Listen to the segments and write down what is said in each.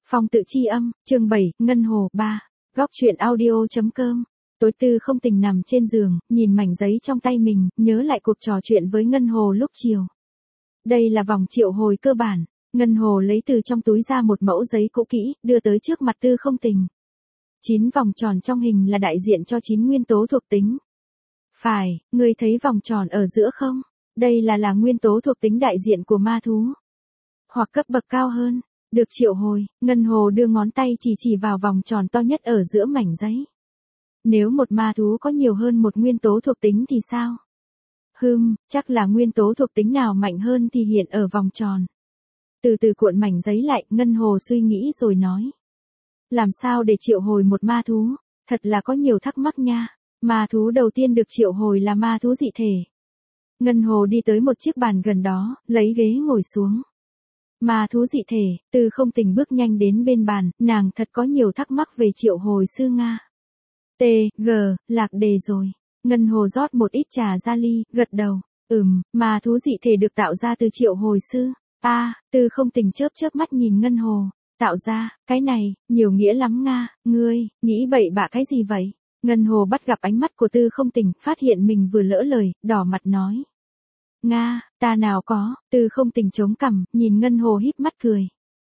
Phong tự chi âm, chương 7, Ngân Hồ 3. Góc truyện audio.com. Tối Tư không tình nằm trên giường, nhìn mảnh giấy trong tay mình, nhớ lại cuộc trò chuyện với Ngân Hồ lúc chiều. Đây là vòng triệu hồi cơ bản. Ngân Hồ lấy từ trong túi ra một mẫu giấy cũ kỹ, đưa tới trước mặt Tư không tình. 9 vòng tròn trong hình là đại diện cho 9 nguyên tố thuộc tính. Phải, ngươi thấy vòng tròn ở giữa không? Đây là nguyên tố thuộc tính đại diện của ma thú. Hoặc cấp bậc cao hơn. Được triệu hồi, Ngân Hồ đưa ngón tay chỉ vào vòng tròn to nhất ở giữa mảnh giấy. Nếu một ma thú có nhiều hơn một nguyên tố thuộc tính thì sao? Chắc là nguyên tố thuộc tính nào mạnh hơn thì hiện ở vòng tròn. Từ từ cuộn mảnh giấy lại, Ngân Hồ suy nghĩ rồi nói. Làm sao để triệu hồi một ma thú? Thật là có nhiều thắc mắc nha. Ma thú đầu tiên được triệu hồi là ma thú dị thể. Ngân Hồ đi tới một chiếc bàn gần đó, lấy ghế ngồi xuống. Ma thú dị thể, Tư không tình bước nhanh đến bên bàn, nàng thật có nhiều thắc mắc về triệu hồi sư Nga. Lạc đề rồi. Ngân Hồ rót một ít trà ra ly, gật đầu. Ma thú dị thể được tạo ra từ triệu hồi sư. Tư không tình chớp mắt nhìn Ngân Hồ. Tạo ra, cái này, nhiều nghĩa lắm Nga, ngươi, nghĩ bậy bạ cái gì vậy? Ngân Hồ bắt gặp ánh mắt của Tư không tình, phát hiện mình vừa lỡ lời, đỏ mặt nói. Nga, ta nào có, Tư không tình chống cằm, nhìn Ngân Hồ híp mắt cười.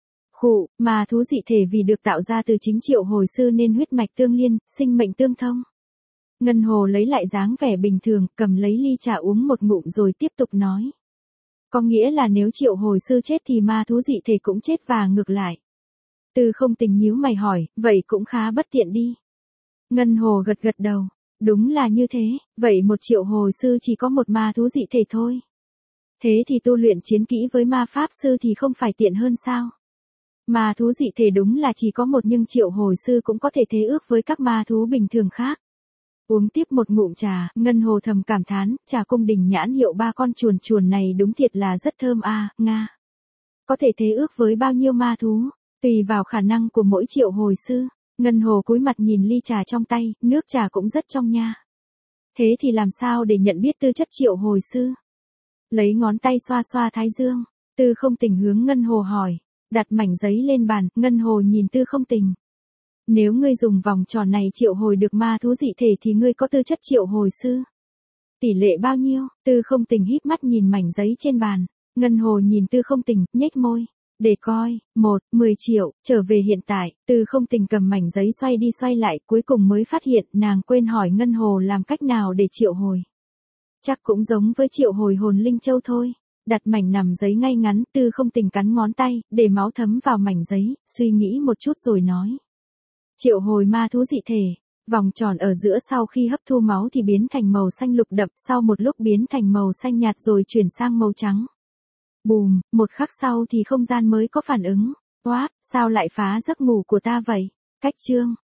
Ma thú dị thể vì được tạo ra từ chính triệu hồi sư nên huyết mạch tương liên, sinh mệnh tương thông. Ngân Hồ lấy lại dáng vẻ bình thường, cầm lấy ly trà uống một ngụm rồi tiếp tục nói. Có nghĩa là nếu triệu hồi sư chết thì ma thú dị thể cũng chết và ngược lại. Tư không tình nhíu mày hỏi, vậy cũng khá bất tiện đi. Ngân Hồ gật đầu. Đúng là như thế, vậy một triệu hồi sư chỉ có một ma thú dị thể thôi. Thế thì tu luyện chiến kỹ với ma pháp sư thì không phải tiện hơn sao? Ma thú dị thể đúng là chỉ có một nhưng triệu hồi sư cũng có thể thế ước với các ma thú bình thường khác. Uống tiếp một ngụm trà, Ngân Hồ thầm cảm thán, trà cung đình nhãn hiệu 3 con chuồn này đúng thiệt là rất thơm Nga. Có thể thế ước với bao nhiêu ma thú, tùy vào khả năng của mỗi triệu hồi sư. Ngân Hồ cúi mặt nhìn ly trà trong tay, nước trà cũng rất trong nha. Thế thì làm sao để nhận biết tư chất triệu hồi sư? Lấy ngón tay xoa thái dương, Tư không tình hướng Ngân Hồ hỏi, đặt mảnh giấy lên bàn, Ngân Hồ nhìn Tư không tình. Nếu ngươi dùng vòng tròn này triệu hồi được ma thú dị thể thì ngươi có tư chất triệu hồi sư. Tỷ lệ bao nhiêu? Tư không tình híp mắt nhìn mảnh giấy trên bàn, Ngân Hồ nhìn Tư không tình, nhếch môi. Để coi, 10 triệu, trở về hiện tại, Tư không tình cầm mảnh giấy xoay đi xoay lại, cuối cùng mới phát hiện nàng quên hỏi Ngân Hồ làm cách nào để triệu hồi. Chắc cũng giống với triệu hồi hồn linh châu thôi. Đặt mảnh nằm giấy ngay ngắn, Tư không tình cắn ngón tay, để máu thấm vào mảnh giấy, suy nghĩ một chút rồi nói. Triệu hồi ma thú dị thể, vòng tròn ở giữa sau khi hấp thu máu thì biến thành màu xanh lục đậm, sau một lúc biến thành màu xanh nhạt rồi chuyển sang màu trắng. Bùm, một khắc sau thì không gian mới có phản ứng. Sao lại phá giấc ngủ của ta vậy? Cách chương.